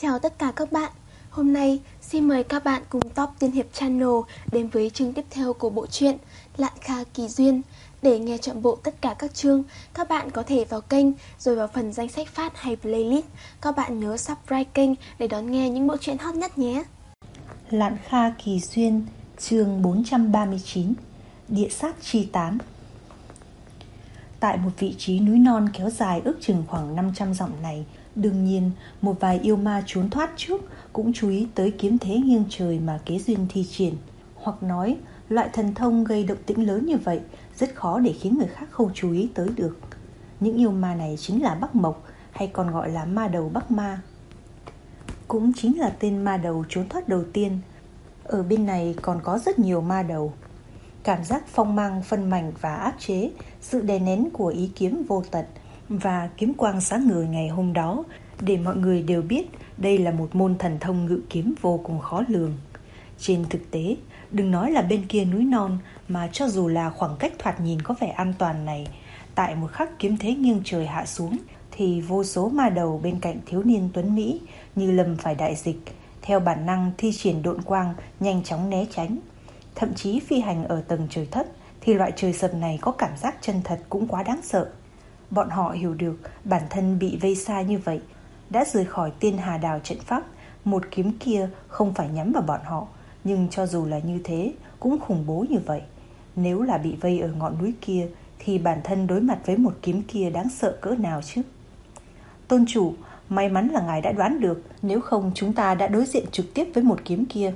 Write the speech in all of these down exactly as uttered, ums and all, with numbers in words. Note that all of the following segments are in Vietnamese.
Chào tất cả các bạn. Hôm nay xin mời các bạn cùng Top Tiên Hiệp Channel đến với chương tiếp theo của bộ truyện Lạn Kha Kỳ Duyên. Để nghe trọn bộ tất cả các chương, các bạn có thể vào kênh rồi vào phần danh sách phát hay playlist. Các bạn nhớ subscribe kênh để đón nghe những bộ truyện hot nhất nhé. Lạn Kha Kỳ Duyên, chương bốn trăm ba mươi chín, Địa sát chi tán. Tại một vị trí núi non kéo dài ước chừng khoảng năm trăm dặm này, đương nhiên một vài yêu ma trốn thoát trước cũng chú ý tới kiếm thế nghiêng trời mà Kế Duyên thi triển. Hoặc nói, loại thần thông gây động tĩnh lớn như vậy rất khó để khiến người khác không chú ý tới được. Những yêu ma này chính là Bắc Mộc, hay còn gọi là ma đầu Bắc Ma. Cũng chính là tên ma đầu trốn thoát đầu tiên. Ở bên này còn có rất nhiều ma đầu. Cảm giác phong mang phân mảnh và áp chế, sự đè nén của ý kiếm vô tận và kiếm quang sáng ngời ngày hôm đó, để mọi người đều biết đây là một môn thần thông ngự kiếm vô cùng khó lường. Trên thực tế, đừng nói là bên kia núi non, mà cho dù là khoảng cách thoạt nhìn có vẻ an toàn này, tại một khắc kiếm thế nghiêng trời hạ xuống, thì vô số ma đầu bên cạnh thiếu niên tuấn Mỹ như lầm phải đại dịch, theo bản năng thi triển độn quang nhanh chóng né tránh. Thậm chí phi hành ở tầng trời thấp thì loại trời sập này có cảm giác chân thật cũng quá đáng sợ. Bọn họ hiểu được bản thân bị vây xa như vậy, đã rời khỏi Tiên Hà Đào trận pháp. Một kiếm kia không phải nhắm vào bọn họ, nhưng cho dù là như thế cũng khủng bố như vậy. Nếu là bị vây ở ngọn núi kia thì bản thân đối mặt với một kiếm kia đáng sợ cỡ nào chứ? Tôn chủ, may mắn là ngài đã đoán được, nếu không chúng ta đã đối diện trực tiếp với một kiếm kia.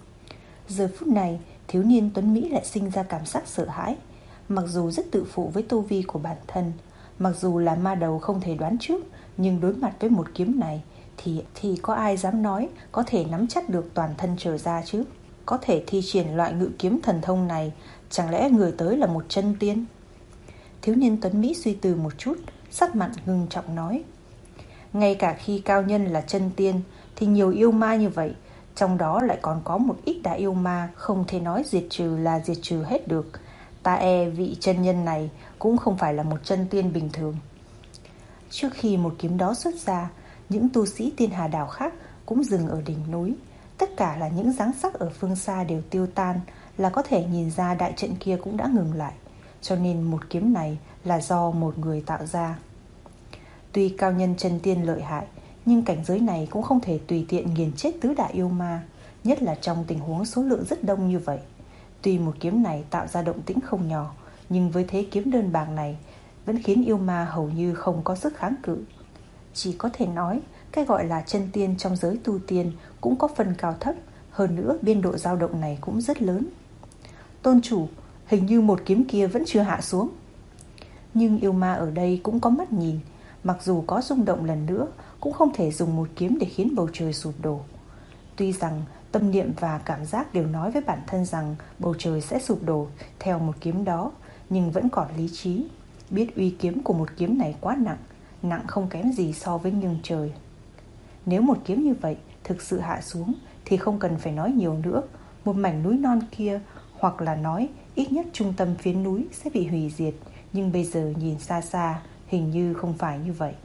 Giờ phút này, thiếu niên tuấn Mỹ lại sinh ra cảm giác sợ hãi. Mặc dù rất tự phụ với tu vi của bản thân, mặc dù là ma đầu không thể đoán trước, nhưng đối mặt với một kiếm này thì thì có ai dám nói có thể nắm chắc được toàn thân trở ra chứ? Có thể thi triển loại ngự kiếm thần thông này, chẳng lẽ người tới là một chân tiên? Thiếu niên tuấn Mỹ suy tư một chút, sắc mặt ngưng trọng nói: ngay cả khi cao nhân là chân tiên thì nhiều yêu ma như vậy, trong đó lại còn có một ít đại yêu ma, không thể nói diệt trừ là diệt trừ hết được. Ta e vị chân nhân này cũng không phải là một chân tiên bình thường. Trước khi một kiếm đó xuất ra, những tu sĩ Tiên Hà Đảo khác cũng dừng ở đỉnh núi. Tất cả là những dáng sắc ở phương xa đều tiêu tan, là có thể nhìn ra đại trận kia cũng đã ngừng lại. Cho nên một kiếm này là do một người tạo ra. Tuy cao nhân chân tiên lợi hại, nhưng cảnh giới này cũng không thể tùy tiện nghiền chết tứ đại yêu ma, nhất là trong tình huống số lượng rất đông như vậy. Tuy một kiếm này tạo ra động tĩnh không nhỏ, nhưng với thế kiếm đơn bảng này vẫn khiến yêu ma hầu như không có sức kháng cự. Chỉ có thể nói, cái gọi là chân tiên trong giới tu tiên cũng có phần cao thấp, hơn nữa biên độ dao động này cũng rất lớn. Tôn chủ, hình như một kiếm kia vẫn chưa hạ xuống. Nhưng yêu ma ở đây cũng có mắt nhìn, mặc dù có rung động lần nữa cũng không thể dùng một kiếm để khiến bầu trời sụp đổ. Tuy rằng tâm niệm và cảm giác đều nói với bản thân rằng bầu trời sẽ sụp đổ theo một kiếm đó, nhưng vẫn còn lý trí biết uy kiếm của một kiếm này quá nặng, nặng không kém gì so với nghiêng trời. Nếu một kiếm như vậy thực sự hạ xuống thì không cần phải nói nhiều nữa, một mảnh núi non kia, hoặc là nói ít nhất trung tâm phía núi sẽ bị hủy diệt. Nhưng bây giờ nhìn xa xa, hình như không phải như vậy.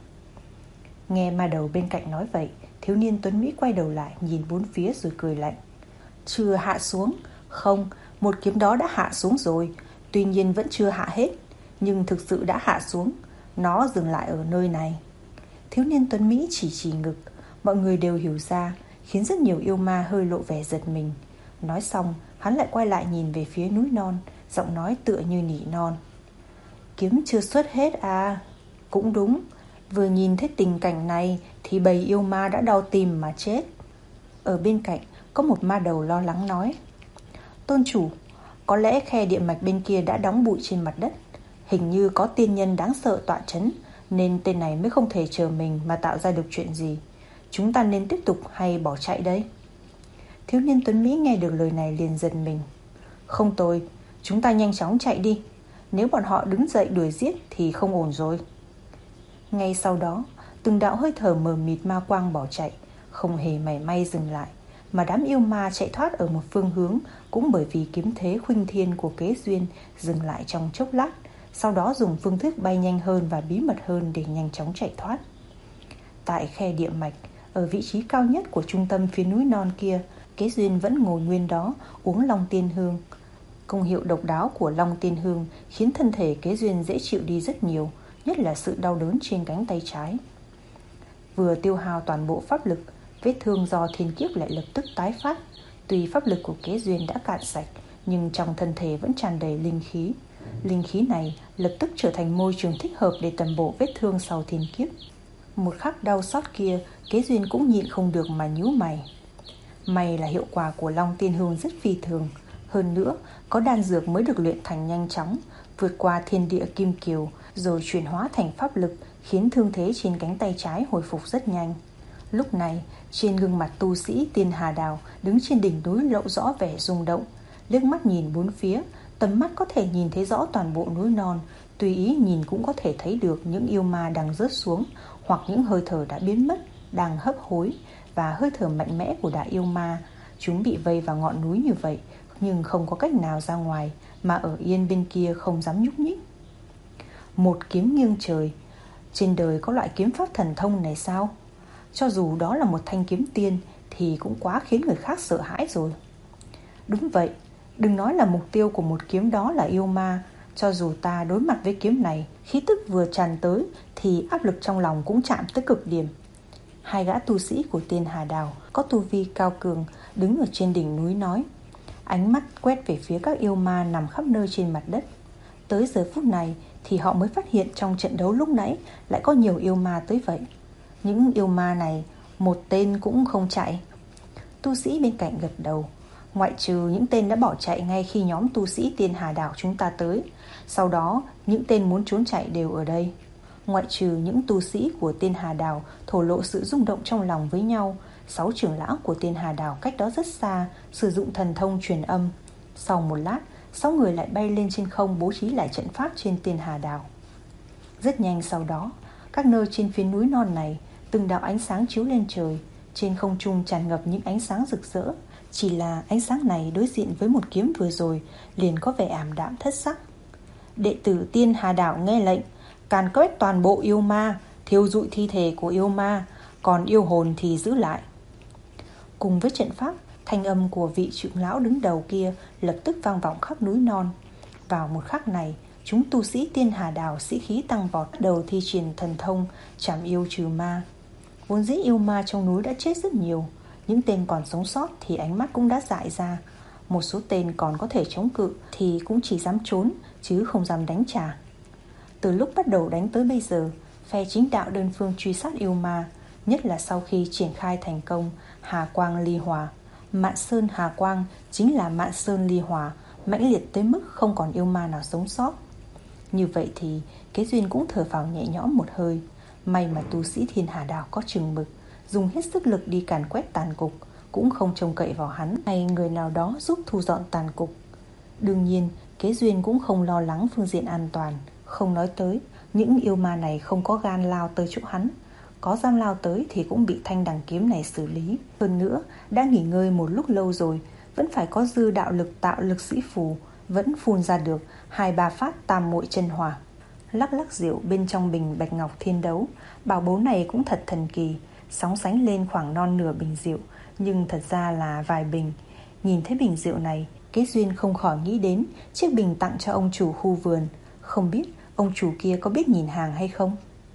Nghe ma đầu bên cạnh nói vậy, thiếu niên tuấn Mỹ quay đầu lại nhìn bốn phía rồi cười lạnh. Chưa hạ xuống? Không, một kiếm đó đã hạ xuống rồi. Tuy nhiên vẫn chưa hạ hết, nhưng thực sự đã hạ xuống. Nó dừng lại ở nơi này. Thiếu niên tuấn Mỹ chỉ chỉ ngực. Mọi người đều hiểu ra, khiến rất nhiều yêu ma hơi lộ vẻ giật mình. Nói xong, hắn lại quay lại nhìn về phía núi non, giọng nói tựa như nỉ non. Kiếm chưa xuất hết à? Cũng đúng, vừa nhìn thấy tình cảnh này thì bầy yêu ma đã đau tim mà chết. Ở bên cạnh có một ma đầu lo lắng nói: Tôn chủ, có lẽ khe địa mạch bên kia đã đóng bụi trên mặt đất. Hình như có tiên nhân đáng sợ tọa chấn, nên tên này mới không thể chờ mình mà tạo ra được chuyện gì. Chúng ta nên tiếp tục hay bỏ chạy đây? Thiếu niên tuấn Mỹ nghe được lời này liền giật mình. Không tồi, chúng ta nhanh chóng chạy đi. Nếu bọn họ đứng dậy đuổi giết thì không ổn rồi. Ngay sau đó, từng đạo hơi thở mờ mịt ma quang bỏ chạy, không hề mảy may dừng lại. Mà đám yêu ma chạy thoát ở một phương hướng cũng bởi vì kiếm thế khuynh thiên của Kế Duyên dừng lại trong chốc lát, sau đó dùng phương thức bay nhanh hơn và bí mật hơn để nhanh chóng chạy thoát. Tại khe địa mạch, Ở vị trí cao nhất của trung tâm phía núi non kia, Kế Duyên vẫn ngồi nguyên đó uống Long Tiên Hương. Công hiệu độc đáo của Long Tiên Hương khiến thân thể Kế Duyên dễ chịu đi rất nhiều, nhất là sự đau đớn trên cánh tay trái. Vừa tiêu hao toàn bộ pháp lực, vết thương do thiên kiếp lại lập tức tái phát. Tuy pháp lực của Kế Duyên đã cạn sạch, nhưng trong thân thể vẫn tràn đầy linh khí. Linh khí này lập tức trở thành môi trường thích hợp để tẩm bổ vết thương sau thiên kiếp. Một khắc đau xót kia, Kế Duyên cũng nhịn không được mà nhíu mày. May là hiệu quả của Long Tiên Hương rất phi thường. Hơn nữa, có đan dược mới được luyện thành nhanh chóng, vượt qua thiên địa kim kiều, rồi chuyển hóa thành pháp lực, khiến thương thế trên cánh tay trái hồi phục rất nhanh. Lúc này, trên gương mặt tu sĩ Tiên Hà Đào đứng trên đỉnh núi lộ rõ vẻ rung động. Liếc mắt nhìn bốn phía, tầm mắt có thể nhìn thấy rõ toàn bộ núi non. Tùy ý nhìn cũng có thể thấy được những yêu ma đang rớt xuống, hoặc những hơi thở đã biến mất, đang hấp hối, và hơi thở mạnh mẽ của đại yêu ma. Chúng bị vây vào ngọn núi như vậy, nhưng không có cách nào ra ngoài, mà ở yên bên kia không dám nhúc nhích. Một kiếm nghiêng trời. Trên đời có loại kiếm pháp thần thông này sao? Cho dù đó là một thanh kiếm tiên thì cũng quá khiến người khác sợ hãi rồi. Đúng vậy, đừng nói là mục tiêu của một kiếm đó là yêu ma, cho dù ta đối mặt với kiếm này, khí tức vừa tràn tới thì áp lực trong lòng cũng chạm tới cực điểm. Hai gã tu sĩ của Tiên Hà Đào có tu vi cao cường đứng ở trên đỉnh núi nói, ánh mắt quét về phía các yêu ma nằm khắp nơi trên mặt đất. Tới giờ phút này thì họ mới phát hiện trong trận đấu lúc nãy lại có nhiều yêu ma tới vậy. Những yêu ma này một tên cũng không chạy. Tu sĩ bên cạnh gật đầu. Ngoại trừ những tên đã bỏ chạy ngay khi nhóm tu sĩ Tiên Hà Đảo chúng ta tới. Sau đó những tên muốn trốn chạy đều ở đây. Ngoại trừ những tu sĩ của Tiên Hà Đảo thổ lộ sự rung động trong lòng với nhau, sáu trưởng lão của Tiên Hà Đảo cách đó rất xa sử dụng thần thông truyền âm. Sau một lát, sáu người lại bay lên trên không bố trí lại trận pháp trên Tiên Hà Đảo. Rất nhanh sau đó, các nơi trên phía núi non này, từng đạo ánh sáng chiếu lên trời. Trên không trung tràn ngập những ánh sáng rực rỡ. Chỉ là ánh sáng này đối diện với một kiếm vừa rồi liền có vẻ ảm đạm thất sắc. Đệ tử Tiên Hà Đảo nghe lệnh, càn quét toàn bộ yêu ma, thiêu rụi thi thể của yêu ma, còn yêu hồn thì giữ lại. Cùng với trận pháp, thanh âm của vị trưởng lão đứng đầu kia lập tức vang vọng khắp núi non. Vào một khắc này, chúng tu sĩ Tiên Hà Đảo sĩ khí tăng vọt, đầu thi triển thần thông trảm yêu trừ ma. Vốn dĩ yêu ma trong núi đã chết rất nhiều, những tên còn sống sót thì ánh mắt cũng đã dại ra. Một số tên còn có thể chống cự thì cũng chỉ dám trốn chứ không dám đánh trả. Từ lúc bắt đầu đánh tới bây giờ, phe chính đạo đơn phương truy sát yêu ma, nhất là sau khi triển khai thành công Hà Quang Ly Hỏa. Mạn Sơn Hà Quang chính là Mạn Sơn Ly Hỏa, mãnh liệt tới mức không còn yêu ma nào sống sót. Như vậy thì Kế Duyên cũng thở phào nhẹ nhõm một hơi. May mà tu sĩ Thiên Hà Đảo có chừng mực, dùng hết sức lực đi càn quét tàn cục, cũng không trông cậy vào hắn hay người nào đó giúp thu dọn tàn cục. Đương nhiên, Kế Duyên cũng không lo lắng phương diện an toàn. Không nói tới, những yêu ma này không có gan lao tới chỗ hắn. Có dám lao tới thì cũng bị thanh đằng kiếm này xử lý. Hơn nữa, đã nghỉ ngơi một lúc lâu rồi, vẫn phải có dư đạo lực tạo lực sĩ phù, vẫn phun ra được hai ba phát tam muội chân hỏa. Lắc lắc rượu bên trong bình bạch ngọc thiên đấu, bảo bối này cũng thật thần kỳ, sóng sánh lên khoảng non nửa bình rượu, nhưng thật ra là vài bình. Nhìn thấy bình rượu này, Kế Duyên không khỏi nghĩ đến chiếc bình tặng cho ông chủ khu vườn. Không biết ông chủ kia có biết nhìn hàng hay không?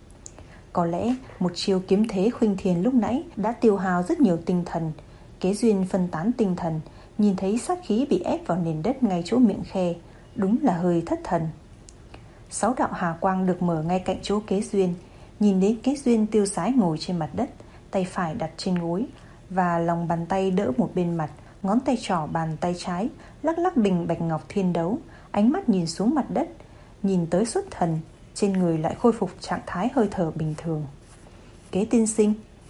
Có lẽ một chiêu kiếm thế khuynh thiên lúc nãy đã tiêu hao rất nhiều tinh thần. Kế Duyên phân tán tinh thần, nhìn thấy sát khí bị ép vào nền đất ngay chỗ miệng khe, đúng là hơi thất thần. Sáu đạo hà quang được mở ngay cạnh chỗ Kế Duyên. Nhìn đến Kế Duyên tiêu sái ngồi trên mặt đất, tay phải đặt trên gối và lòng bàn tay đỡ một bên mặt, ngón tay trỏ bàn tay trái lắc lắc bình bạch ngọc thiên đấu, ánh mắt nhìn xuống mặt đất, nhìn tới xuất thần, trên người lại khôi phục trạng thái hơi thở bình thường. Kế tiên sinh.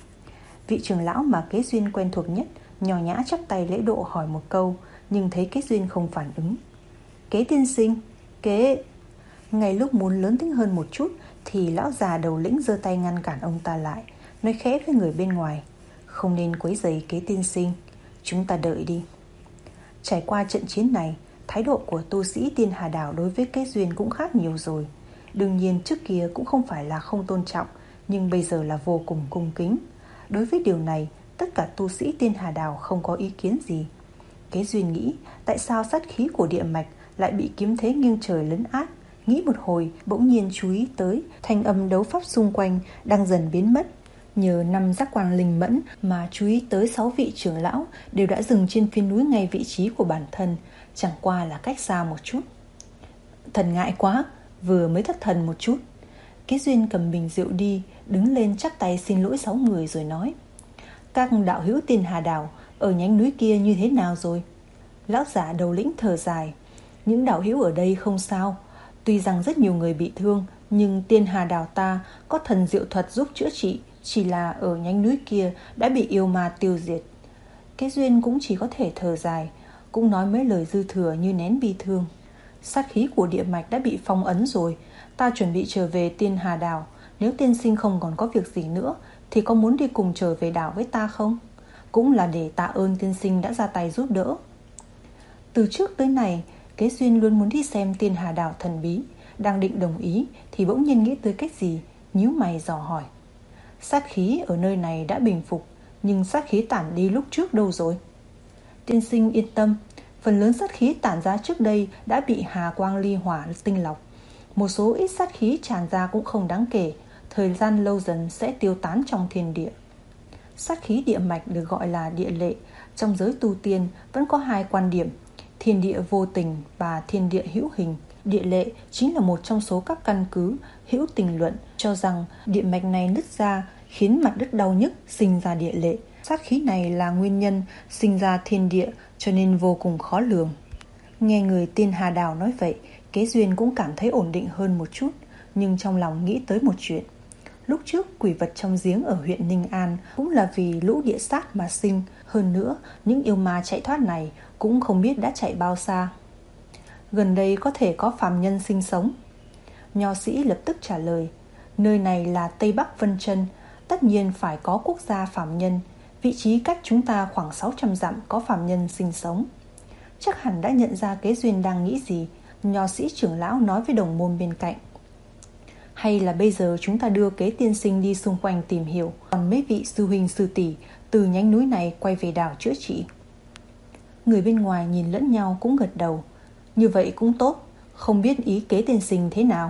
Vị trưởng lão mà Kế Duyên quen thuộc nhất nho nhã chắp tay lễ độ hỏi một câu, nhưng thấy Kế Duyên không phản ứng. Kế tiên sinh. Kế... Ngay lúc muốn lớn tiếng hơn một chút thì lão già đầu lĩnh giơ tay ngăn cản ông ta lại, nói khẽ với người bên ngoài, không nên quấy rầy Kế tiên sinh, chúng ta đợi đi. Trải qua trận chiến này, thái độ của tu sĩ Tiên Hà Đảo đối với Kế Duyên cũng khác nhiều rồi. Đương nhiên trước kia cũng không phải là không tôn trọng, nhưng bây giờ là vô cùng cung kính. Đối với điều này, tất cả tu sĩ Tiên Hà Đảo không có ý kiến gì. Kế Duyên nghĩ tại sao sát khí của địa mạch lại bị kiếm thế nghiêng trời lấn át. Nghĩ một hồi, bỗng nhiên chú ý tới thanh âm đấu pháp xung quanh đang dần biến mất. Nhờ năm giác quan linh mẫn mà chú ý tới sáu vị trưởng lão đều đã dừng trên phiên núi ngay vị trí của bản thân, chẳng qua là cách xa một chút. Thần ngại quá, vừa mới thất thần một chút. Kế Duyên cầm bình rượu đi, đứng lên chắp tay xin lỗi sáu người rồi nói: Các đạo hữu Tiên Hà Đảo ở nhánh núi kia như thế nào rồi? Lão giả đầu lĩnh thở dài: Những đạo hữu ở đây không sao. Tuy rằng rất nhiều người bị thương, nhưng Tiên Hà Đảo ta có thần diệu thuật giúp chữa trị. Chỉ là ở nhánh núi kia đã bị yêu ma tiêu diệt. Kế Duyên cũng chỉ có thể thở dài, cũng nói mấy lời dư thừa như nén bi thương. Sát khí của địa mạch đã bị phong ấn rồi. Ta chuẩn bị trở về Tiên Hà Đảo. Nếu tiên sinh không còn có việc gì nữa thì có muốn đi cùng trở về đảo với ta không? Cũng là để tạ ơn tiên sinh đã ra tay giúp đỡ. Từ trước tới nay, Kế Duyên luôn muốn đi xem Tiên Hà Đảo thần bí. Đang định đồng ý thì bỗng nhiên nghĩ tới cách gì, nhíu mày dò hỏi: Sát khí ở nơi này đã bình phục, nhưng sát khí tản đi lúc trước đâu rồi? Tiên sinh yên tâm, phần lớn sát khí tản ra trước đây đã bị Hà Quang Ly Hỏa tinh lọc. Một số ít sát khí tràn ra cũng không đáng kể, thời gian lâu dần sẽ tiêu tán trong thiên địa. Sát khí địa mạch được gọi là địa lệ. Trong giới tu tiên vẫn có hai quan điểm: thiên địa vô tình và thiên địa hữu hình. Địa lệ chính là một trong số các căn cứ hữu tình luận cho rằng địa mạch này nứt ra khiến mặt đất đau nhức, sinh ra địa lệ. Sát khí này là nguyên nhân sinh ra thiên địa, cho nên vô cùng khó lường. Nghe người Tiên Hà Đảo nói vậy, Kế Duyên cũng cảm thấy ổn định hơn một chút, nhưng trong lòng nghĩ tới một chuyện. Lúc trước quỷ vật trong giếng ở huyện Ninh An cũng là vì lũ địa sát mà sinh. Hơn nữa, những yêu ma chạy thoát này cũng không biết đã chạy bao xa. Gần đây có thể có phàm nhân sinh sống. Nho sĩ lập tức trả lời: Nơi này là Tây Bắc Vân Chân, tất nhiên phải có quốc gia phàm nhân. Vị trí cách chúng ta khoảng sáu trăm dặm có phàm nhân sinh sống. Chắc hẳn đã nhận ra Kế Duyên đang nghĩ gì. Nho sĩ trưởng lão nói với đồng môn bên cạnh: Hay là bây giờ chúng ta đưa Kế tiên sinh đi xung quanh tìm hiểu, còn mấy vị sư huynh sư tỷ từ nhánh núi này quay về đảo chữa trị. Người bên ngoài nhìn lẫn nhau cũng gật đầu. Như vậy cũng tốt, không biết ý Kế tiên sinh thế nào.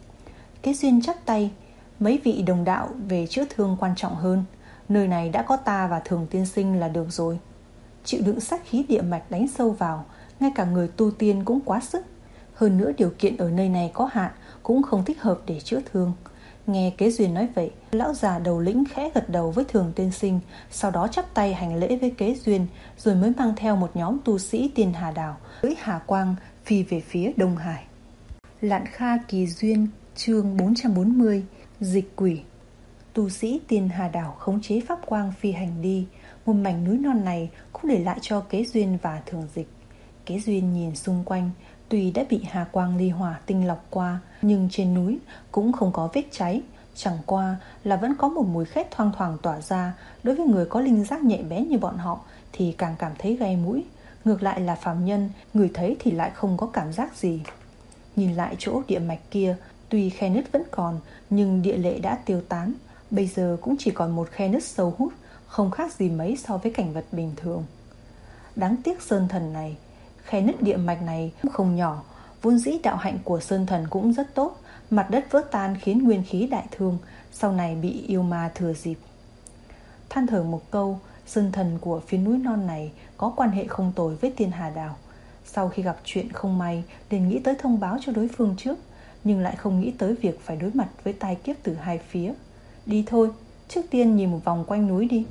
Kế Duyên chắp tay: Mấy vị đồng đạo về chữa thương quan trọng hơn. Nơi này đã có ta và Thường tiên sinh là được rồi. Chịu đựng sát khí địa mạch đánh sâu vào, ngay cả người tu tiên cũng quá sức. Hơn nữa điều kiện ở nơi này có hạn, cũng không thích hợp để chữa thương. Nghe Kế Duyên nói vậy, lão già đầu lĩnh khẽ gật đầu với Thường tiên sinh, sau đó chắp tay hành lễ với Kế Duyên, rồi mới mang theo một nhóm tu sĩ Tiên Hà Đảo cưỡi Hà Quang phi về phía Đông Hải. Lạn Kha Kỳ Duyên, chương bốn trăm bốn mươi, dịch quỷ. Tu sĩ Tiên Hà Đảo khống chế pháp quang phi hành đi. Một mảnh núi non này cũng để lại cho Kế Duyên và Thường Dịch. Kế Duyên nhìn xung quanh, tuy đã bị Hà Quang Ly Hỏa tinh lọc qua, nhưng trên núi cũng không có vết cháy. Chẳng qua là vẫn có một mùi khét thoang thoảng tỏa ra. Đối với người có linh giác nhạy bén như bọn họ thì càng cảm thấy gai mũi. Ngược lại là phàm nhân, người thấy thì lại không có cảm giác gì. Nhìn lại chỗ địa mạch kia, tuy khe nứt vẫn còn, nhưng địa lệ đã tiêu tán. Bây giờ cũng chỉ còn một khe nứt sâu hút, không khác gì mấy so với cảnh vật bình thường. Đáng tiếc sơn thần này, khe nứt địa mạch này cũng không nhỏ. Vốn dĩ đạo hạnh của sơn thần cũng rất tốt. Mặt đất vỡ tan khiến nguyên khí đại thương, sau này bị yêu ma thừa dịp. Than thở một câu, sơn thần của phía núi non này có quan hệ không tồi với Tiên Hà Đảo. Sau khi gặp chuyện không may, liền nghĩ tới thông báo cho đối phương trước, nhưng lại không nghĩ tới việc phải đối mặt với tai kiếp từ hai phía. Đi thôi, trước tiên nhìn một vòng quanh núi đi.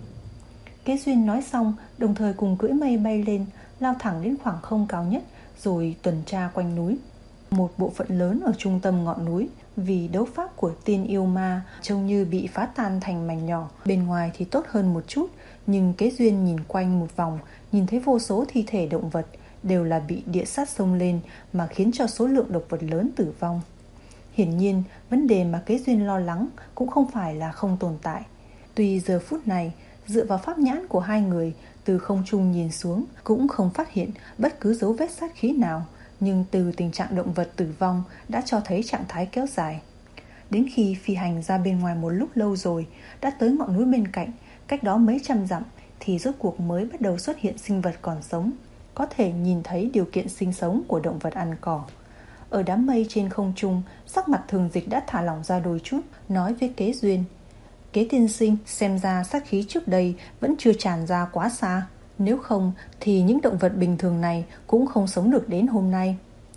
Kế Duyên nói xong, đồng thời cùng cưỡi mây bay lên, lao thẳng đến khoảng không cao nhất, rồi tuần tra quanh núi. Một bộ phận lớn ở trung tâm ngọn núi, vì đấu pháp của tiên yêu ma trông như bị phá tan thành mảnh nhỏ. Bên ngoài thì tốt hơn một chút, nhưng Kế Duyên nhìn quanh một vòng, nhìn thấy vô số thi thể động vật, đều là bị địa sát xông lên mà khiến cho số lượng độc vật lớn tử vong. Hiển nhiên, vấn đề mà Kế Duyên lo lắng cũng không phải là không tồn tại. Tuy giờ phút này, dựa vào pháp nhãn của hai người, từ không trung nhìn xuống cũng không phát hiện bất cứ dấu vết sát khí nào, nhưng từ tình trạng động vật tử vong đã cho thấy trạng thái kéo dài. Đến khi phi hành ra bên ngoài một lúc lâu rồi, đã tới ngọn núi bên cạnh, Cách đó mấy trăm dặm thì rốt cuộc mới bắt đầu xuất hiện sinh vật còn sống, có thể nhìn thấy điều kiện sinh sống của động vật ăn cỏ. Ở đám mây trên không trung, sắc mặt Thường Dịch đã thả lỏng ra đôi chút, nói với Kế Duyên: Kế tiên sinh, xem ra sát khí trước đây vẫn chưa tràn ra quá xa. Nếu không thì những động vật bình thường này cũng không sống được đến hôm nay.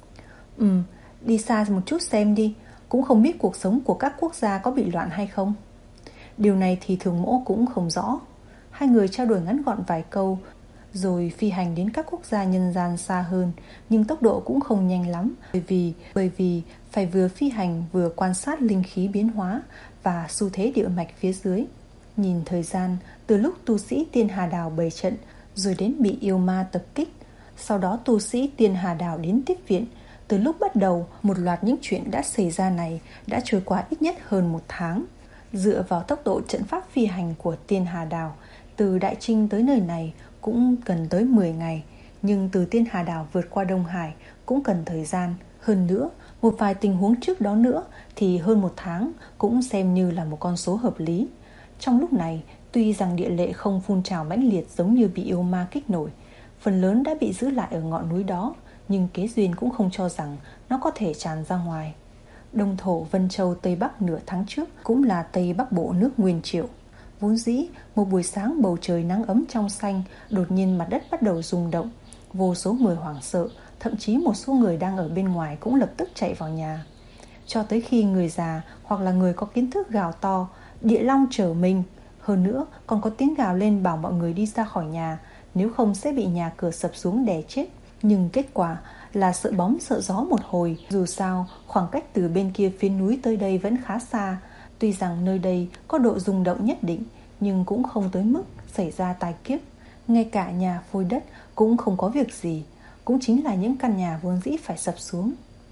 Ừ, đi xa một chút xem đi, cũng không biết cuộc sống của các quốc gia có bị loạn hay không. Điều này thì Thường Mỗ cũng không rõ. Hai người trao đổi ngắn gọn vài câu, rồi phi hành đến các quốc gia nhân gian xa hơn, nhưng tốc độ cũng không nhanh lắm, bởi vì bởi vì phải vừa phi hành vừa quan sát linh khí biến hóa và xu thế địa mạch phía dưới. Nhìn thời gian, từ lúc tu sĩ Tiên Hà Đảo bày trận, rồi đến bị yêu ma tập kích, sau đó tu sĩ Tiên Hà Đảo đến tiếp viện, từ lúc bắt đầu một loạt những chuyện đã xảy ra này đã trôi qua ít nhất hơn một tháng. Dựa vào tốc độ trận pháp phi hành của Tiên Hà Đảo, từ Đại Trinh tới nơi này cũng cần tới mười ngày, nhưng từ Tiên Hà Đảo vượt qua Đông Hải cũng cần thời gian. Hơn nữa, một vài tình huống trước đó nữa thì hơn một tháng cũng xem như là một con số hợp lý. Trong lúc này, tuy rằng địa lệ không phun trào mãnh liệt giống như bị yêu ma kích nổi, phần lớn đã bị giữ lại ở ngọn núi đó, nhưng Kế Duyên cũng không cho rằng nó có thể tràn ra ngoài. Đông thổ Vân Châu Tây Bắc nửa tháng trước cũng là Tây Bắc Bộ nước Nguyên Triệu. Vốn dĩ một buổi sáng bầu trời nắng ấm trong xanh, đột nhiên mặt đất bắt đầu rung động. Vô số người hoảng sợ, thậm chí một số người đang ở bên ngoài cũng lập tức chạy vào nhà. Cho tới khi người già hoặc là người có kiến thức gào to: Địa Long trở mình! Hơn nữa còn có tiếng gào lên bảo mọi người đi ra khỏi nhà, nếu không sẽ bị nhà cửa sập xuống đè chết. Nhưng kết quả là sợ bóng sợ gió một hồi. Dù sao khoảng cách từ bên kia phía núi tới đây vẫn khá xa. Tuy rằng nơi đây có độ rung động nhất định, nhưng cũng không tới mức xảy ra tai kiếp. Ngay cả nhà phôi đất cũng không có việc gì, cũng chính là những căn nhà vốn dĩ phải sập xuống.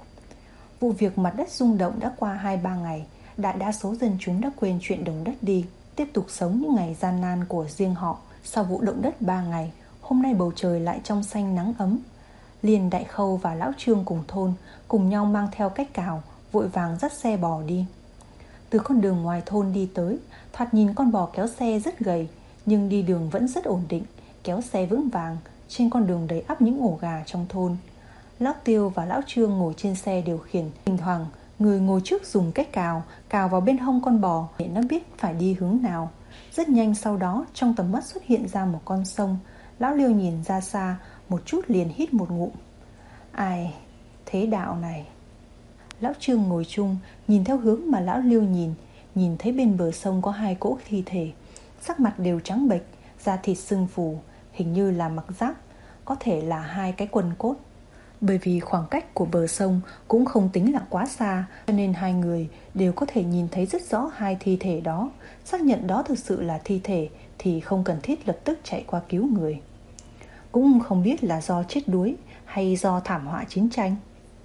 Vụ việc mặt đất rung động đã qua hai ba ngày, đại đa số dân chúng đã quên chuyện động đất đi, tiếp tục sống những ngày gian nan của riêng họ. Sau vụ động đất ba ngày, hôm nay bầu trời lại trong xanh nắng ấm. Liền Đại Khâu và Lão Trương cùng thôn cùng nhau mang theo cách cào, vội vàng dắt xe bò đi. Từ con đường ngoài thôn đi tới, thoạt nhìn con bò kéo xe rất gầy, nhưng đi đường vẫn rất ổn định, kéo xe vững vàng trên con đường đầy ắp những ổ gà trong thôn. Lão Tiêu và Lão Trương ngồi trên xe điều khiển, thỉnh thoảng người ngồi trước dùng cách cào cào vào bên hông con bò để nó biết phải đi hướng nào. Rất nhanh sau đó, trong tầm mắt xuất hiện ra một con sông. Lão Liêu nhìn ra xa một chút liền hít một ngụm. Ai, thế đạo này. Lão Trương ngồi chung, nhìn theo hướng mà Lão Liêu nhìn, nhìn thấy bên bờ sông có hai cỗ thi thể, sắc mặt đều trắng bệch, da thịt sưng phù, hình như là mặc giáp, có thể là hai cái quần cốt. Bởi vì khoảng cách của bờ sông cũng không tính là quá xa, cho nên hai người đều có thể nhìn thấy rất rõ hai thi thể đó. Xác nhận đó thực sự là thi thể thì không cần thiết lập tức chạy qua cứu người. Cũng không biết là do chết đuối hay do thảm họa chiến tranh.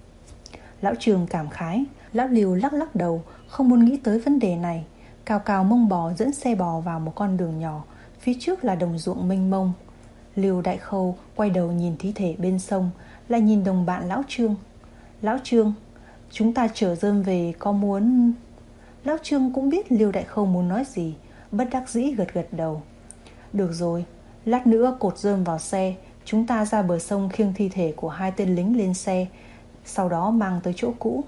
Lão Trường cảm khái. Lão Liêu lắc lắc đầu, không muốn nghĩ tới vấn đề này. Cào cào mông bò dẫn xe bò vào một con đường nhỏ, phía trước là đồng ruộng mênh mông. Liêu Đại Khâu quay đầu nhìn thi thể bên sông, lại nhìn đồng bạn Lão Trương. Lão Trương, chúng ta chở rơm về có muốn... Lão Trương cũng biết Liêu Đại Khâu muốn nói gì, bất đắc dĩ gật gật đầu. Được rồi, lát nữa cột rơm vào xe, chúng ta ra bờ sông khiêng thi thể của hai tên lính lên xe, sau đó mang tới chỗ cũ.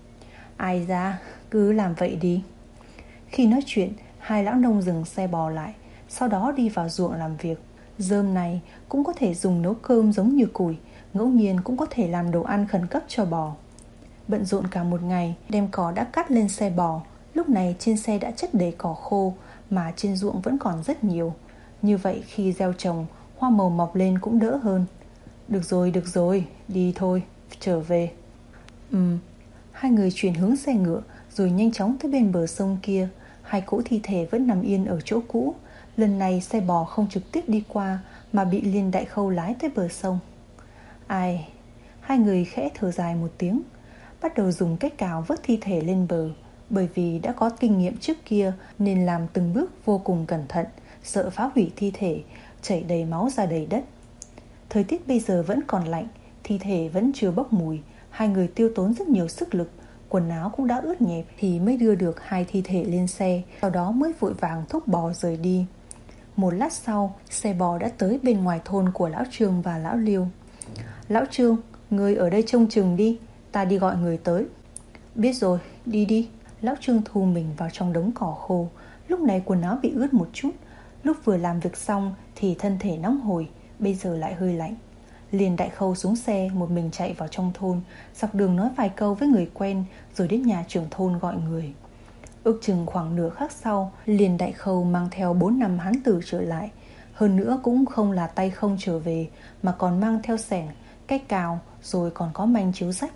Ai ra, cứ làm vậy đi. Khi nói chuyện, hai lão nông dừng xe bò lại, sau đó đi vào ruộng làm việc. Rơm này cũng có thể dùng nấu cơm giống như củi, ngẫu nhiên cũng có thể làm đồ ăn khẩn cấp cho bò. Bận rộn cả một ngày, đem cỏ đã cắt lên xe bò. Lúc này trên xe đã chất đầy cỏ khô, mà trên ruộng vẫn còn rất nhiều. Như vậy khi gieo trồng, hoa màu mọc lên cũng đỡ hơn. Được rồi, được rồi, đi thôi, trở về. Ừm, hai người chuyển hướng xe ngựa, rồi nhanh chóng tới bên bờ sông kia. Hai cỗ thi thể vẫn nằm yên ở chỗ cũ. Lần này xe bò không trực tiếp đi qua, mà bị Liên Đại Khâu lái tới bờ sông. Ai, hai người khẽ thở dài một tiếng, bắt đầu dùng cách cào vớt thi thể lên bờ. Bởi vì đã có kinh nghiệm trước kia nên làm từng bước vô cùng cẩn thận, sợ phá hủy thi thể, chảy đầy máu ra đầy đất. Thời tiết bây giờ vẫn còn lạnh, thi thể vẫn chưa bốc mùi. Hai người tiêu tốn rất nhiều sức lực, quần áo cũng đã ướt nhẹp thì mới đưa được hai thi thể lên xe, sau đó mới vội vàng thúc bò rời đi. Một lát sau, xe bò đã tới bên ngoài thôn của lão Trương và lão Liêu. Lão Trương, người ở đây trông chừng đi, ta đi gọi người tới. Biết rồi, đi đi. Lão Trương thu mình vào trong đống cỏ khô. Lúc này quần áo bị ướt một chút. Lúc vừa làm việc xong thì thân thể nóng hổi, bây giờ lại hơi lạnh. Liền Đại Khâu xuống xe, một mình chạy vào trong thôn, dọc đường nói vài câu với người quen, rồi đến nhà trưởng thôn gọi người. Ước chừng khoảng nửa khắc sau, Liền Đại Khâu mang theo bốn năm hán tử trở lại. Hơn nữa cũng không là tay không trở về, mà còn mang theo xẻng, cái cào, rồi còn có manh chiếu sách.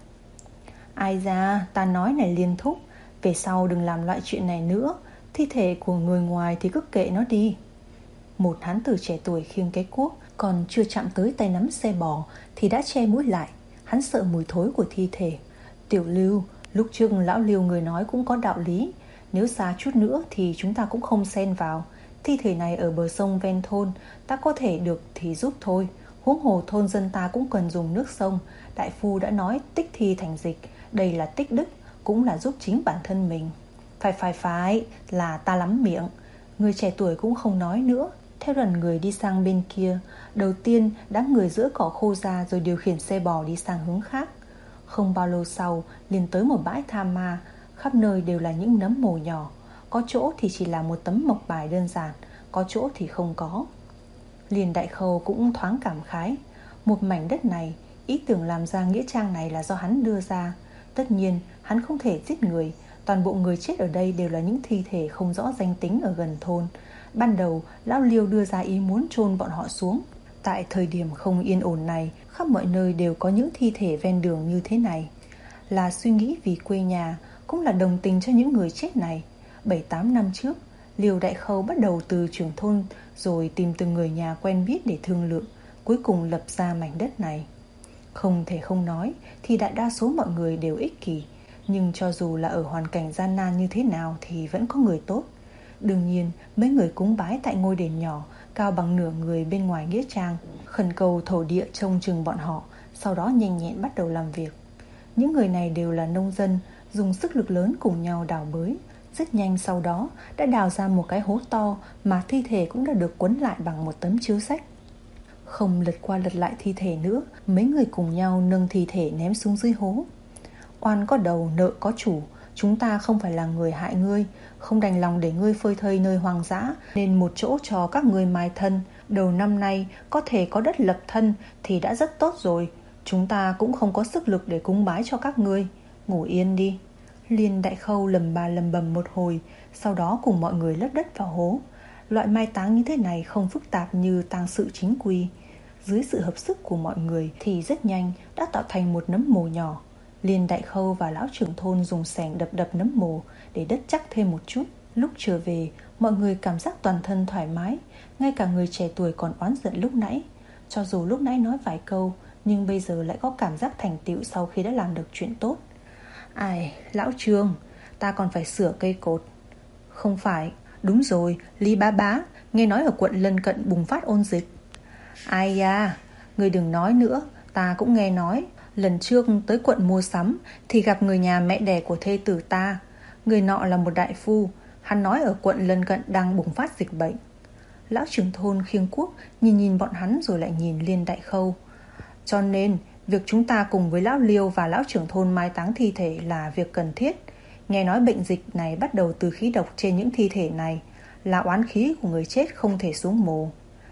Ai da, ta nói này Liên thúc, về sau đừng làm loại chuyện này nữa. Thi thể của người ngoài thì cứ kệ nó đi. Một hán tử trẻ tuổi khiêng cái cuốc, còn chưa chạm tới tay nắm xe bò thì đã che mũi lại. Hắn sợ mùi thối của thi thể. Tiểu Lưu, lúc trước lão Liêu người nói cũng có đạo lý. Nếu xa chút nữa thì chúng ta cũng không xen vào. Thi thể này ở bờ sông ven thôn, ta có thể được thì giúp thôi. Huống hồ thôn dân ta cũng cần dùng nước sông. Đại phu đã nói tích thi thành dịch, đây là tích đức, cũng là giúp chính bản thân mình. Phải phải phải, là ta lắm miệng. Người trẻ tuổi cũng không nói nữa, theo đoàn người đi sang bên kia. Đầu tiên đám người giữa cỏ khô ra, rồi điều khiển xe bò đi sang hướng khác. Không bao lâu sau, liền tới một bãi tha ma. Khắp nơi đều là những nấm mồ nhỏ. Có chỗ thì chỉ là một tấm mộc bài đơn giản, có chỗ thì không có. Liền Đại Khâu cũng thoáng cảm khái. Một mảnh đất này, ý tưởng làm ra nghĩa trang này là do hắn đưa ra. Tất nhiên hắn không thể giết người. Toàn bộ người chết ở đây đều là những thi thể không rõ danh tính ở gần thôn. Ban đầu lão Liêu đưa ra ý muốn chôn bọn họ xuống. Tại thời điểm không yên ổn này, khắp mọi nơi đều có những thi thể ven đường như thế này. Là suy nghĩ vì quê nhà, cũng là đồng tình cho những người chết này. Bảy tám năm trước, Liêu Đại Khâu bắt đầu từ trưởng thôn, rồi tìm từng người nhà quen biết để thương lượng, cuối cùng lập ra mảnh đất này. Không thể không nói thì đại đa số mọi người đều ích kỷ, nhưng cho dù là ở hoàn cảnh gian nan như thế nào thì vẫn có người tốt. Đương nhiên, mấy người cúng bái tại ngôi đền nhỏ cao bằng nửa người bên ngoài nghĩa trang, khẩn cầu thổ địa trông chừng bọn họ, sau đó nhanh nhẹn bắt đầu làm việc. Những người này đều là nông dân, dùng sức lực lớn cùng nhau đào bới. Rất nhanh sau đó đã đào ra một cái hố to, mà thi thể cũng đã được quấn lại bằng một tấm chiếu sách. Không lật qua lật lại thi thể nữa, mấy người cùng nhau nâng thi thể ném xuống dưới hố. Oan có đầu nợ có chủ, chúng ta không phải là người hại ngươi, không đành lòng để ngươi phơi thây nơi hoang dã, nên một chỗ cho các ngươi mai thân. Đầu năm nay có thể có đất lập thân thì đã rất tốt rồi. Chúng ta cũng không có sức lực để cúng bái cho các ngươi. Ngủ yên đi. Liên Đại Khâu lầm bà lầm bầm một hồi, sau đó cùng mọi người lấp đất vào hố. Loại mai táng như thế này không phức tạp như tang sự chính quy. Dưới sự hợp sức của mọi người thì rất nhanh đã tạo thành một nấm mồ nhỏ. Liên Đại Khâu và lão trưởng thôn dùng xẻng đập đập nấm mồ để đất chắc thêm một chút. Lúc trở về, mọi người cảm giác toàn thân thoải mái. Ngay cả người trẻ tuổi còn oán giận lúc nãy, cho dù lúc nãy nói vài câu, nhưng bây giờ lại có cảm giác thành tựu sau khi đã làm được chuyện tốt. Ai, lão Trương, ta còn phải sửa cây cột. Không phải, đúng rồi, Lý Bá Bá, nghe nói ở quận lân cận bùng phát ôn dịch. Ai da, người đừng nói nữa, ta cũng nghe nói. Lần trước tới quận mua sắm thì gặp người nhà mẹ đẻ của thê tử ta. Người nọ là một đại phu, hắn nói ở quận lân cận đang bùng phát dịch bệnh. Lão trưởng thôn khiêng cuốc nhìn nhìn bọn hắn rồi lại nhìn Liên Đại Khâu. Cho nên việc chúng ta cùng với lão Liêu và lão trưởng thôn mai táng thi thể là việc cần thiết. Nghe nói bệnh dịch này bắt đầu từ khí độc trên những thi thể này, là oán khí của người chết không thể xuống mồ.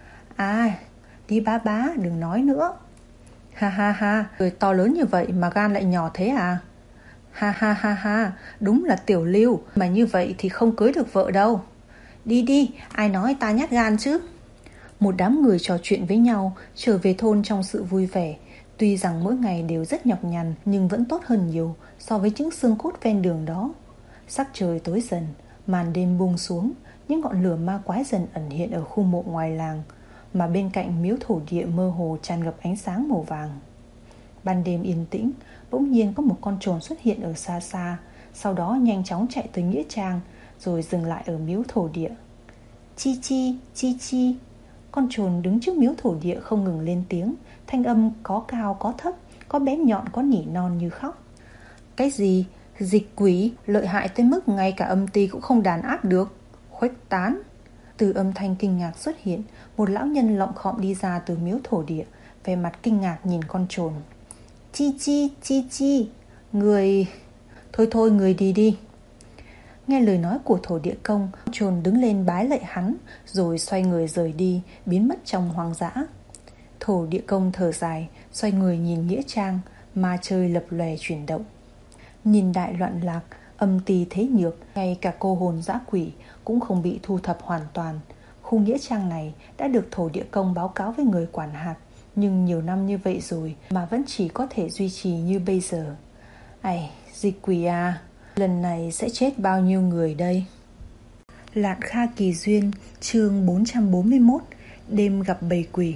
À, đi bá bá, đừng nói nữa. Ha ha ha, người to lớn như vậy mà gan lại nhỏ thế à? Ha ha ha ha, đúng là Tiểu Lưu, mà như vậy thì không cưới được vợ đâu. Đi đi, ai nói ta nhát gan chứ? Một đám người trò chuyện với nhau, trở về thôn trong sự vui vẻ. Tuy rằng mỗi ngày đều rất nhọc nhằn, nhưng vẫn tốt hơn nhiều so với những xương cốt ven đường đó. Sắc trời tối dần, màn đêm buông xuống, những ngọn lửa ma quái dần ẩn hiện ở khu mộ ngoài làng, mà bên cạnh miếu thổ địa mơ hồ tràn ngập ánh sáng màu vàng. Ban đêm yên tĩnh, bỗng nhiên có một con trồn xuất hiện ở xa xa, sau đó nhanh chóng chạy tới nghĩa trang, rồi dừng lại ở miếu thổ địa. Chi chi, chi chi. Con trồn đứng trước miếu thổ địa không ngừng lên tiếng, thanh âm có cao có thấp, có bén nhọn có nỉ non như khóc. Cái gì? Dịch quỷ lợi hại tới mức ngay cả âm ty cũng không đàn áp được. Khuếch tán. Từ âm thanh kinh ngạc xuất hiện, một lão nhân lọng khom đi ra từ miếu thổ địa, vẻ mặt kinh ngạc nhìn con trồn. Chi chi, chi chi, người... Thôi thôi, người đi đi. Nghe lời nói của thổ địa công, trồn đứng lên bái lạy hắn, rồi xoay người rời đi, biến mất trong hoang dã. Thổ địa công thở dài, xoay người nhìn nghĩa trang, ma chơi lập lòe chuyển động. Nhìn đại loạn lạc, âm ty thế nhược, ngay cả cô hồn dã quỷ cũng không bị thu thập hoàn toàn. Khu nghĩa trang này đã được thổ địa công báo cáo với người quản hạt, nhưng nhiều năm như vậy rồi mà vẫn chỉ có thể duy trì như bây giờ. Ây, dịch quỷ à, lần này sẽ chết bao nhiêu người đây? Lạn Kha Kỳ Duyên, chương bốn trăm bốn mươi mốt, đêm gặp bầy quỷ.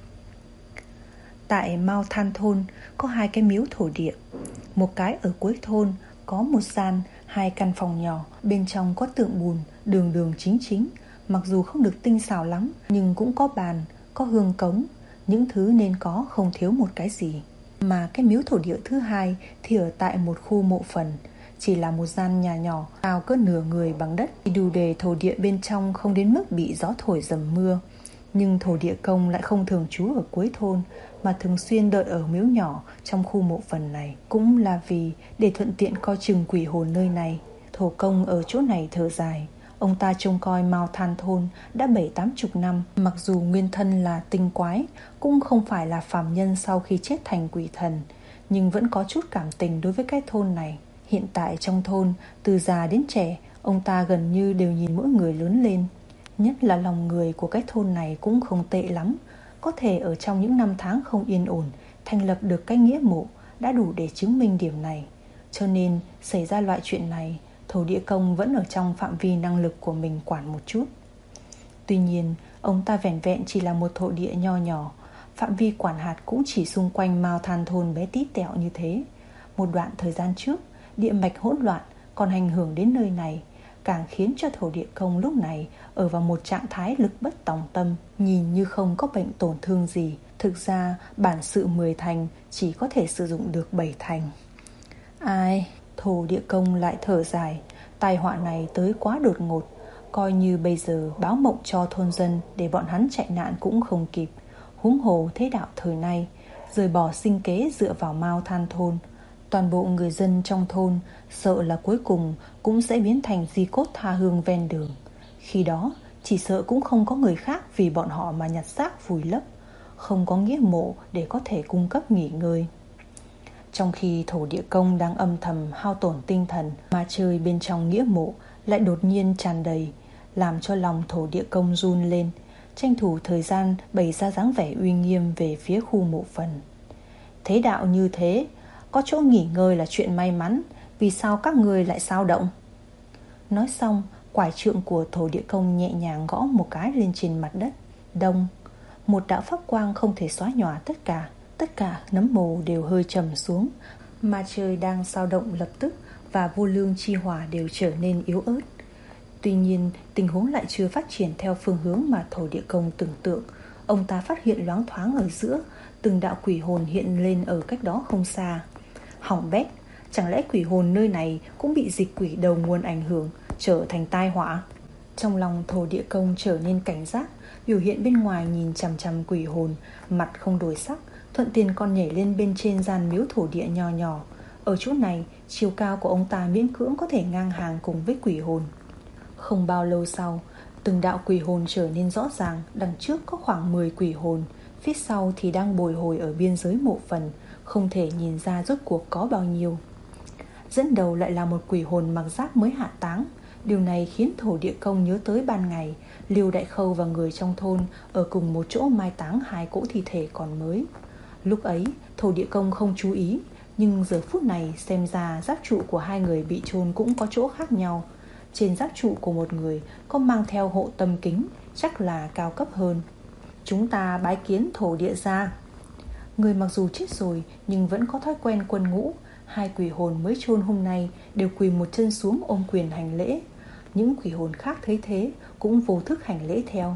Tại Mao Than thôn có hai cái miếu thổ địa. Một cái ở cuối thôn có một gian, hai căn phòng nhỏ, bên trong có tượng bùn, đường đường chính chính. Mặc dù không được tinh xảo lắm, nhưng cũng có bàn, có hương cống, những thứ nên có không thiếu một cái gì. Mà cái miếu thổ địa thứ hai thì ở tại một khu mộ phần, chỉ là một gian nhà nhỏ, cao cỡ nửa người bằng đất, đủ để thổ địa bên trong không đến mức bị gió thổi dầm mưa. Nhưng thổ địa công lại không thường trú ở cuối thôn, mà thường xuyên đợi ở miếu nhỏ trong khu mộ phần này, cũng là vì để thuận tiện coi chừng quỷ hồn nơi này. Thổ công ở chỗ này thở dài. Ông ta trông coi Mao Than thôn đã bảy tám chục năm, mặc dù nguyên thân là tinh quái, cũng không phải là phàm nhân sau khi chết thành quỷ thần, nhưng vẫn có chút cảm tình đối với cái thôn này. Hiện tại trong thôn, từ già đến trẻ, ông ta gần như đều nhìn mỗi người lớn lên. Nhất là lòng người của cái thôn này cũng không tệ lắm. Có thể ở trong những năm tháng không yên ổn, thành lập được cái nghĩa mộ đã đủ để chứng minh điểm này. Cho nên xảy ra loại chuyện này, thổ địa công vẫn ở trong phạm vi năng lực của mình quản một chút. Tuy nhiên, ông ta vẻn vẹn chỉ là một thổ địa nho nhỏ, phạm vi quản hạt cũng chỉ xung quanh Mao Than thôn bé tí tẹo như thế. Một đoạn thời gian trước, địa mạch hỗn loạn còn ảnh hưởng đến nơi này, càng khiến cho thổ địa công lúc này ở vào một trạng thái lực bất tòng tâm, nhìn như không có bệnh tổn thương gì. Thực ra bản sự mười thành chỉ có thể sử dụng được bảy thành. Ai, thổ địa công lại thở dài, tai họa này tới quá đột ngột, coi như bây giờ báo mộng cho thôn dân để bọn hắn chạy nạn cũng không kịp. Huống hồ thế đạo thời nay, rời bỏ sinh kế dựa vào Mao Than thôn, toàn bộ người dân trong thôn sợ là cuối cùng cũng sẽ biến thành di cốt tha hương ven đường. Khi đó chỉ sợ cũng không có người khác vì bọn họ mà nhặt xác vùi lấp, không có nghĩa mộ để có thể cung cấp nghỉ ngơi. Trong khi thổ địa công đang âm thầm hao tổn tinh thần, ma chơi bên trong nghĩa mộ lại đột nhiên tràn đầy, làm cho lòng thổ địa công run lên, tranh thủ thời gian bày ra dáng vẻ uy nghiêm về phía khu mộ phần. Thế đạo như thế, có chỗ nghỉ ngơi là chuyện may mắn, vì sao các người lại xao động? Nói xong, quải trượng của thổ địa công nhẹ nhàng gõ một cái lên trên mặt đất. Đông, một đạo pháp quang không thể xóa nhòa tất cả. Tất cả nấm mồ đều hơi trầm xuống. Ma chơi đang xao động lập tức và vô lương chi hỏa đều trở nên yếu ớt. Tuy nhiên, tình huống lại chưa phát triển theo phương hướng mà thổ địa công tưởng tượng. Ông ta phát hiện loáng thoáng ở giữa, từng đạo quỷ hồn hiện lên ở cách đó không xa. Hỏng bét, chẳng lẽ quỷ hồn nơi này cũng bị dịch quỷ đầu nguồn ảnh hưởng, trở thành tai họa? Trong lòng thổ địa công trở nên cảnh giác, biểu hiện bên ngoài nhìn chằm chằm quỷ hồn, mặt không đổi sắc, thuận tiền con nhảy lên bên trên gian miếu thổ địa nho nhỏ. Ở chỗ này, chiều cao của ông ta miễn cưỡng có thể ngang hàng cùng với quỷ hồn. Không bao lâu sau, từng đạo quỷ hồn trở nên rõ ràng. Đằng trước có khoảng mười quỷ hồn, phía sau thì đang bồi hồi ở biên giới mộ phần, không thể nhìn ra rốt cuộc có bao nhiêu. Dẫn đầu lại là một quỷ hồn mặc giáp mới hạ táng. Điều này khiến thổ địa công nhớ tới ban ngày Liêu Đại Khâu và người trong thôn ở cùng một chỗ mai táng hai cỗ thi thể còn mới. Lúc ấy thổ địa công không chú ý, nhưng giờ phút này xem ra giáp trụ của hai người bị chôn cũng có chỗ khác nhau. Trên giáp trụ của một người có mang theo hộ tâm kính, chắc là cao cấp hơn. Chúng ta bái kiến thổ địa gia. Người mặc dù chết rồi nhưng vẫn có thói quen quân ngũ. Hai quỷ hồn mới chôn hôm nay đều quỳ một chân xuống ôm quyền hành lễ. Những quỷ hồn khác thấy thế cũng vô thức hành lễ theo.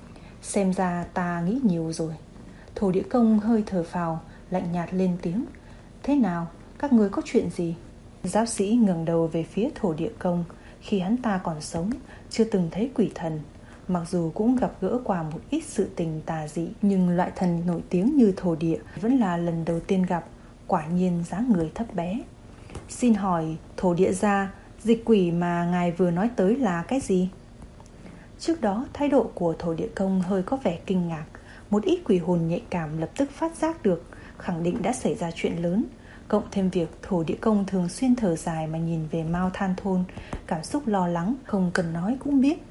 Xem ra ta nghĩ nhiều rồi. Thổ địa công hơi thở phào, lạnh nhạt lên tiếng. Thế nào, các ngươi có chuyện gì? Giáp sĩ ngẩng đầu về phía thổ địa công. Khi hắn ta còn sống, chưa từng thấy quỷ thần. Mặc dù cũng gặp gỡ qua một ít sự tình tà dị, nhưng loại thần nổi tiếng như thổ địa vẫn là lần đầu tiên gặp. Quả nhiên dáng người thấp bé. Xin hỏi thổ địa gia, dịch quỷ mà ngài vừa nói tới là cái gì? Trước đó thái độ của thổ địa công hơi có vẻ kinh ngạc. Một ít quỷ hồn nhạy cảm lập tức phát giác được, khẳng định đã xảy ra chuyện lớn. Cộng thêm việc thổ địa công thường xuyên thở dài mà nhìn về Mao Than Thôn, cảm xúc lo lắng không cần nói cũng biết.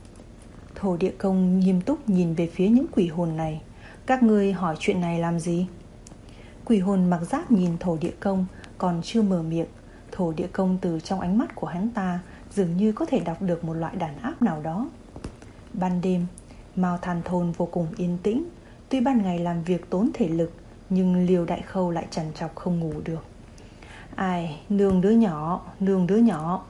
Thổ địa công nghiêm túc nhìn về phía những quỷ hồn này. Các ngươi hỏi chuyện này làm gì? Quỷ hồn mặc giáp nhìn thổ địa công, còn chưa mở miệng. Thổ địa công từ trong ánh mắt của hắn ta dường như có thể đọc được một loại đàn áp nào đó. Ban đêm, Mao Than Thôn vô cùng yên tĩnh. Tuy ban ngày làm việc tốn thể lực, nhưng Liêu Đại Khâu lại trằn trọc không ngủ được. Ai, nương đứa nhỏ, nương đứa nhỏ.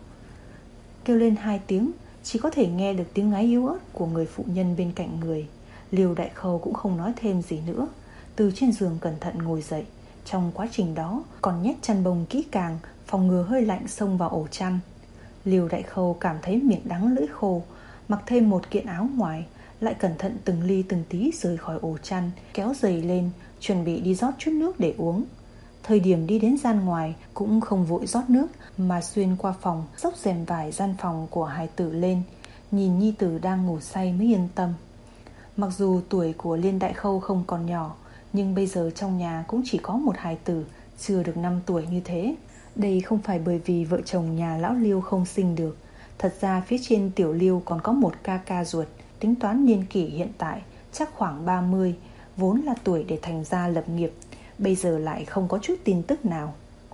Kêu lên hai tiếng, chỉ có thể nghe được tiếng ngáy yếu ớt của người phụ nhân bên cạnh người. Liêu Đại Khâu cũng không nói thêm gì nữa, từ trên giường cẩn thận ngồi dậy. Trong quá trình đó còn nhét chăn bông kỹ càng, phòng ngừa hơi lạnh xông vào ổ chăn. Liêu Đại Khâu cảm thấy miệng đắng lưỡi khô, mặc thêm một kiện áo ngoài, lại cẩn thận từng ly từng tí rời khỏi ổ chăn, kéo giày lên, chuẩn bị đi rót chút nước để uống. Thời điểm đi đến gian ngoài cũng không vội rót nước, mà xuyên qua phòng, xốc rèm vải gian phòng của hài tử lên, nhìn nhi tử đang ngủ say mới yên tâm. Mặc dù tuổi của Liên Đại Khâu không còn nhỏ, nhưng bây giờ trong nhà cũng chỉ có một hài tử, chưa được năm tuổi như thế. Đây không phải bởi vì vợ chồng nhà lão Liêu không sinh được. Thật ra phía trên tiểu Liêu còn có một ca ca ruột, tính toán niên kỷ hiện tại chắc khoảng ba mươi, vốn là tuổi để thành gia lập nghiệp, bây giờ lại không có chút tin tức nào.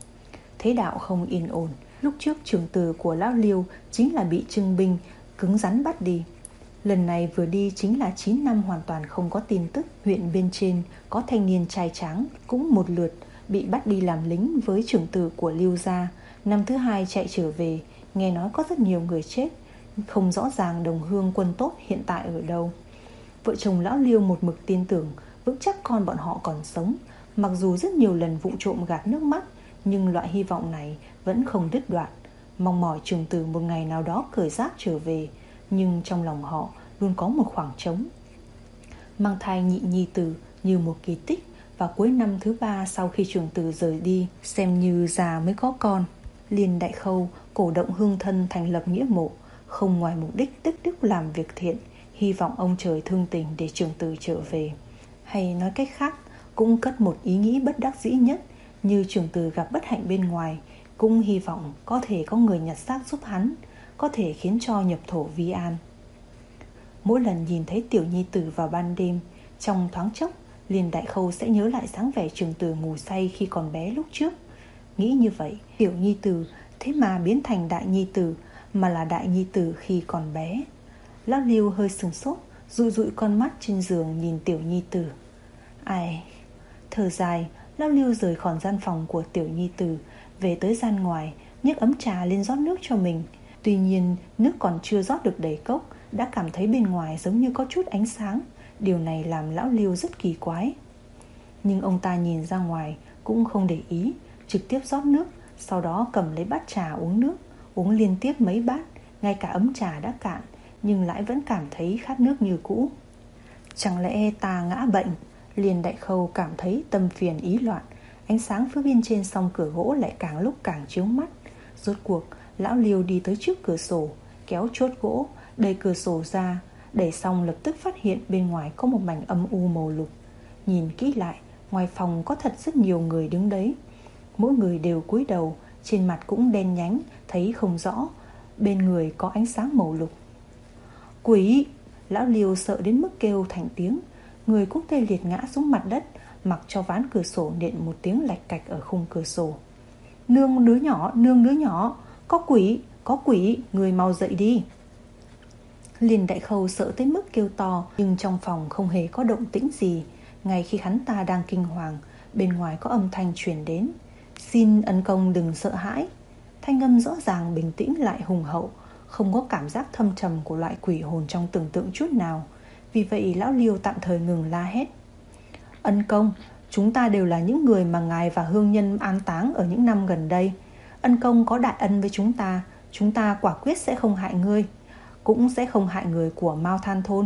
Thế đạo không yên ổn. Lúc trước trưởng tử của lão Liêu chính là bị trưng binh cứng rắn bắt đi. Lần này vừa đi chính là chín năm hoàn toàn không có tin tức. Huyện bên trên có thanh niên trai tráng cũng một lượt bị bắt đi làm lính với trưởng tử của Liêu gia. Năm thứ hai chạy trở về, nghe nói có rất nhiều người chết, không rõ ràng đồng hương quân tốt hiện tại ở đâu. Vợ chồng lão Liêu một mực tin tưởng vững chắc con bọn họ còn sống. Mặc dù rất nhiều lần vụng trộm gạt nước mắt, nhưng loại hy vọng này vẫn không đứt đoạn. Mong mỏi trưởng tử một ngày nào đó cởi giáp trở về, nhưng trong lòng họ luôn có một khoảng trống. Mang thai nhị nhi tử như một kỳ tích. Và cuối năm thứ ba sau khi trưởng tử rời đi, xem như già mới có con, Liên Đại Khâu cổ động hương thân thành lập nghĩa mộ, không ngoài mục đích tích đức làm việc thiện, hy vọng ông trời thương tình để trưởng tử trở về. Hay nói cách khác, cũng cất một ý nghĩ bất đắc dĩ nhất, như trưởng tử gặp bất hạnh bên ngoài, cũng hy vọng có thể có người nhặt xác giúp hắn, có thể khiến cho nhập thổ vi an. Mỗi lần nhìn thấy tiểu nhi tử vào ban đêm, trong thoáng chốc Liên Đại Khâu sẽ nhớ lại dáng vẻ trưởng tử ngủ say khi còn bé lúc trước. Nghĩ như vậy, tiểu nhi tử thế mà biến thành đại nhi tử, mà là đại nhi tử khi còn bé. Lão Liêu hơi sừng sốt, dụi dụi con mắt trên giường nhìn tiểu nhi tử. Ai... Thở dài, lão Liêu rời khỏi gian phòng của tiểu nhi tử, về tới gian ngoài, nhấc ấm trà lên rót nước cho mình. Tuy nhiên, nước còn chưa rót được đầy cốc, đã cảm thấy bên ngoài giống như có chút ánh sáng. Điều này làm lão Liêu rất kỳ quái. Nhưng ông ta nhìn ra ngoài cũng không để ý, trực tiếp rót nước, sau đó cầm lấy bát trà uống nước. Uống liên tiếp mấy bát, ngay cả ấm trà đã cạn, nhưng lại vẫn cảm thấy khát nước như cũ. Chẳng lẽ ta ngã bệnh? Liên Đại Khâu cảm thấy tâm phiền ý loạn. Ánh sáng phía bên trên song cửa gỗ lại càng lúc càng chiếu mắt. Rốt cuộc lão Liêu đi tới trước cửa sổ, kéo chốt gỗ, đẩy cửa sổ ra. Đẩy xong lập tức phát hiện bên ngoài có một mảnh âm u màu lục. Nhìn kỹ lại, ngoài phòng có thật rất nhiều người đứng đấy. Mỗi người đều cúi đầu, trên mặt cũng đen nhánh, thấy không rõ. Bên người có ánh sáng màu lục. Quỷ! Lão Liêu sợ đến mức kêu thành tiếng. Người cũng tê liệt ngã xuống mặt đất, mặc cho ván cửa sổ nện một tiếng lạch cạch ở khung cửa sổ. Nương đứa nhỏ, nương đứa nhỏ, có quỷ, có quỷ, người mau dậy đi. Liên Đại Khâu sợ tới mức kêu to, nhưng trong phòng không hề có động tĩnh gì. Ngay khi hắn ta đang kinh hoàng, bên ngoài có âm thanh truyền đến. Xin ân công đừng sợ hãi. Thanh âm rõ ràng bình tĩnh lại hùng hậu, không có cảm giác thâm trầm của loại quỷ hồn trong tưởng tượng chút nào. Vì vậy lão Liêu tạm thời ngừng la hét. Ân công, chúng ta đều là những người mà ngài và hương nhân an táng ở những năm gần đây. Ân công có đại ân với chúng ta, chúng ta quả quyết sẽ không hại ngươi. cũng sẽ không hại người của Mao Than Thôn.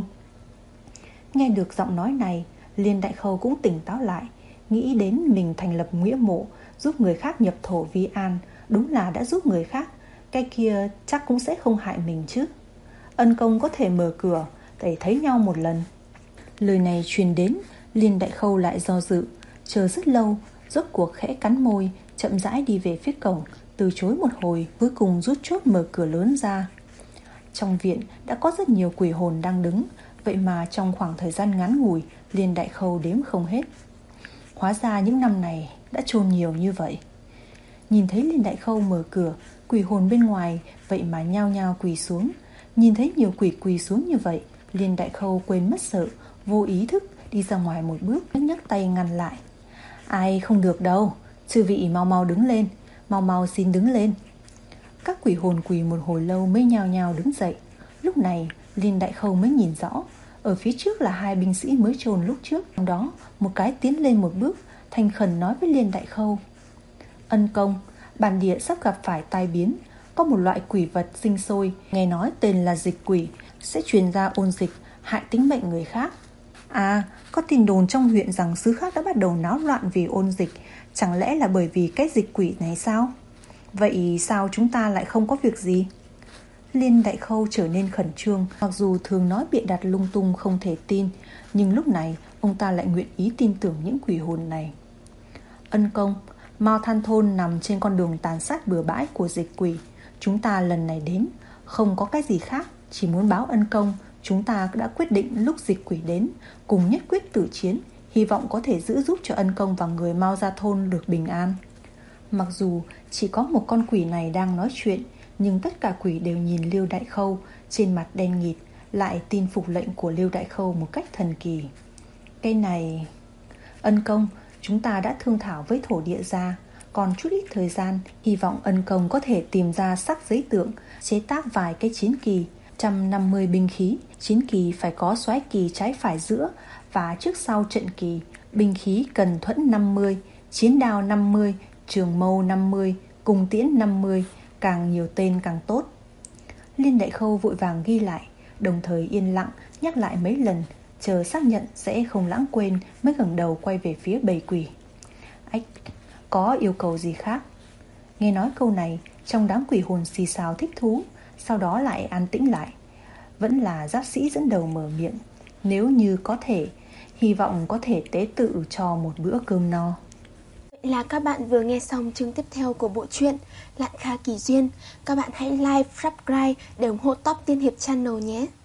Nghe được giọng nói này, Liên Đại Khâu cũng tỉnh táo lại, nghĩ đến mình thành lập nghĩa mộ, giúp người khác nhập thổ vi an, đúng là đã giúp người khác, cái kia chắc cũng sẽ không hại mình chứ. Ân công có thể mở cửa để thấy nhau một lần. Lời này truyền đến, Liên Đại Khâu lại do dự, chờ rất lâu, rốt cuộc khẽ cắn môi, chậm rãi đi về phía cổng, từ chối một hồi, cuối cùng rút chốt mở cửa lớn ra. Trong viện đã có rất nhiều quỷ hồn đang đứng, vậy mà trong khoảng thời gian ngắn ngủi, Liên Đại Khâu đếm không hết. Hóa ra những năm này đã chôn nhiều như vậy. Nhìn thấy Liên Đại Khâu mở cửa, quỷ hồn bên ngoài vậy mà nhao nhao quỳ xuống. Nhìn thấy nhiều quỷ quỳ xuống như vậy, Liên Đại Khâu quên mất sợ, vô ý thức đi ra ngoài một bước, nhấc tay ngăn lại. Ai không được đâu, chư vị mau mau đứng lên, mau mau xin đứng lên. Các quỷ hồn quỳ một hồi lâu mới nhao nhao đứng dậy. Lúc này Liên Đại Khâu mới nhìn rõ, ở phía trước là hai binh sĩ mới chôn lúc trước. Trong đó một cái tiến lên một bước, thành khẩn nói với Liên Đại Khâu: Ân công, bản địa sắp gặp phải tai biến, có một loại quỷ vật sinh sôi, nghe nói tên là dịch quỷ, sẽ truyền ra ôn dịch, hại tính mệnh người khác. À, có tin đồn trong huyện rằng xứ khác đã bắt đầu náo loạn vì ôn dịch, chẳng lẽ là bởi vì cái dịch quỷ này sao? Vậy sao chúng ta lại không có việc gì? Liên Đại Khâu trở nên khẩn trương, mặc dù thường nói bịa đặt lung tung không thể tin, nhưng lúc này ông ta lại nguyện ý tin tưởng những quỷ hồn này. Ân công, Mao Than Thôn nằm trên con đường tàn sát bừa bãi của dịch quỷ. Chúng ta lần này đến không có cái gì khác, chỉ muốn báo ân công. Chúng ta đã quyết định lúc dịch quỷ đến, cùng nhất quyết tử chiến, hy vọng có thể giữ giúp cho ân công và người Mao Gia Thôn được bình an. Mặc dù chỉ có một con quỷ này đang nói chuyện, nhưng tất cả quỷ đều nhìn Liêu Đại Khâu, trên mặt đen nghịt, lại tin phục lệnh của Liêu Đại Khâu một cách thần kỳ. Cái này... Ân công, chúng ta đã thương thảo với thổ địa gia, còn chút ít thời gian, hy vọng ân công có thể tìm ra sắc giấy tượng, chế tác vài cái chiến kỳ, một trăm năm mươi binh khí. Chiến kỳ phải có xoáy kỳ trái phải giữa và trước sau trận kỳ. Binh khí cần thuẫn năm mươi, chiến đao năm mươi, trường mâu năm mươi, cung tiễn năm mươi, càng nhiều tên càng tốt. Liên Đại Khâu vội vàng ghi lại, đồng thời yên lặng nhắc lại mấy lần, chờ xác nhận sẽ không lãng quên mới ngẩng đầu quay về phía bầy quỷ. Ách, có yêu cầu gì khác? Nghe nói câu này, trong đám quỷ hồn xì xào thích thú, sau đó lại an tĩnh lại. Vẫn là giáp sĩ dẫn đầu mở miệng. Nếu như có thể, hy vọng có thể tế tự cho một bữa cơm no. Vậy là các bạn vừa nghe xong chương tiếp theo của bộ truyện Lạn Kha Kỳ Duyên. Các bạn hãy like, subscribe để ủng hộ Top Tiên Hiệp Channel nhé.